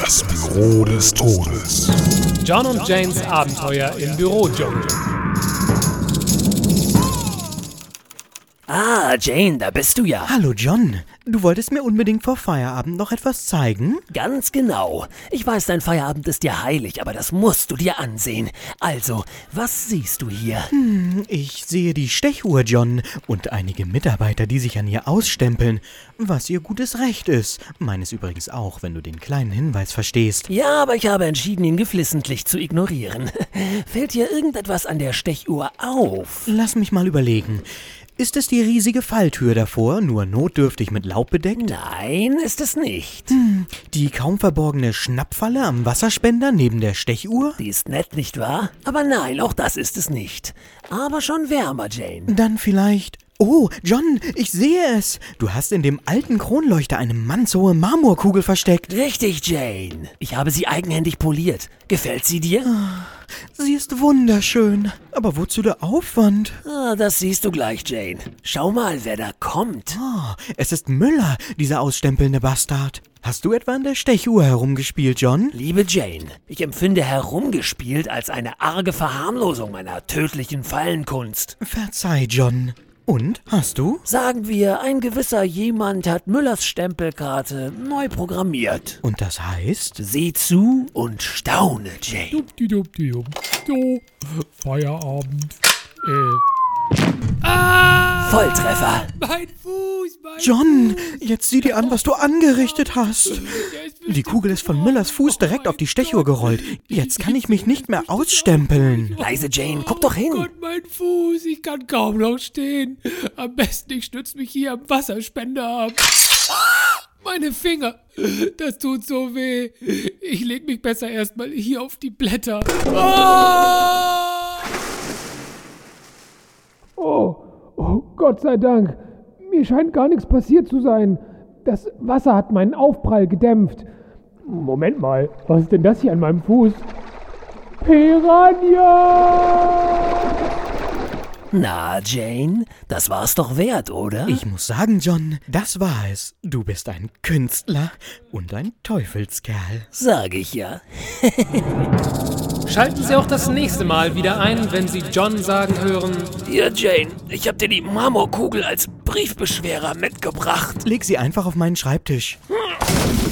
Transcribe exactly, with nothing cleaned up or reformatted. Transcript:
Das Büro des Todes. John und Janes Abenteuer im Bürodschungel. Ah, Jane, da bist du ja. Hallo John, du wolltest mir unbedingt vor Feierabend noch etwas zeigen? Ganz genau. Ich weiß, dein Feierabend ist dir heilig, aber das musst du dir ansehen. Also, was siehst du hier? Hm, ich sehe die Stechuhr, John, und einige Mitarbeiter, die sich an ihr ausstempeln, was ihr gutes Recht ist. Meines übrigens auch, wenn du den kleinen Hinweis verstehst. Ja, aber ich habe entschieden, ihn geflissentlich zu ignorieren. Fällt dir irgendetwas an der Stechuhr auf? Lass mich mal überlegen. Ist es die riesige Falltür davor, nur notdürftig mit Laub bedeckt? Nein, ist es nicht. Hm, die kaum verborgene Schnappfalle am Wasserspender neben der Stechuhr? Die ist nett, nicht wahr? Aber nein, auch das ist es nicht. Aber schon wärmer, Jane. Dann vielleicht... Oh, John, ich sehe es. Du hast in dem alten Kronleuchter eine mannshohe Marmorkugel versteckt. Richtig, Jane. Ich habe sie eigenhändig poliert. Gefällt sie dir? Sie ist wunderschön. Aber wozu der Aufwand? Ah, das siehst du gleich, Jane. Schau mal, wer da kommt. Oh, es ist Müller, dieser ausstempelnde Bastard. Hast du etwa an der Stechuhr herumgespielt, John? Liebe Jane, ich empfinde herumgespielt als eine arge Verharmlosung meiner tödlichen Fallenkunst. Verzeih, John. Und, hast du? Sagen wir, ein gewisser jemand hat Müllers Stempelkarte neu programmiert. Und das heißt? Sieh zu und staune, Jane. Dupdi-dupdi-dum. So, Feierabend. Äh. Ah! Volltreffer. Mein Fuß, mein John, jetzt sieh dir an, was du angerichtet hast. Die Kugel ist von Müllers Fuß direkt auf die Stechuhr gerollt. Jetzt kann ich mich nicht mehr ausstempeln. Leise, Jane, guck doch hin. Oh Gott, mein Fuß, ich kann kaum noch stehen. Am besten, ich stütze mich hier am Wasserspender ab. Meine Finger, das tut so weh. Ich leg mich besser erstmal hier auf die Blätter. Oh, oh, Gott sei Dank. Mir scheint gar nichts passiert zu sein. Das Wasser hat meinen Aufprall gedämpft. Moment mal, was ist denn das hier an meinem Fuß? Piranha! Na, Jane, das war's doch wert, oder? Ich muss sagen, John, das war es. Du bist ein Künstler und ein Teufelskerl. Sag ich ja. Schalten Sie auch das nächste Mal wieder ein, wenn Sie John sagen hören: Hier, Jane, ich hab dir die Marmorkugel als Briefbeschwerer mitgebracht. Leg sie einfach auf meinen Schreibtisch. Hm.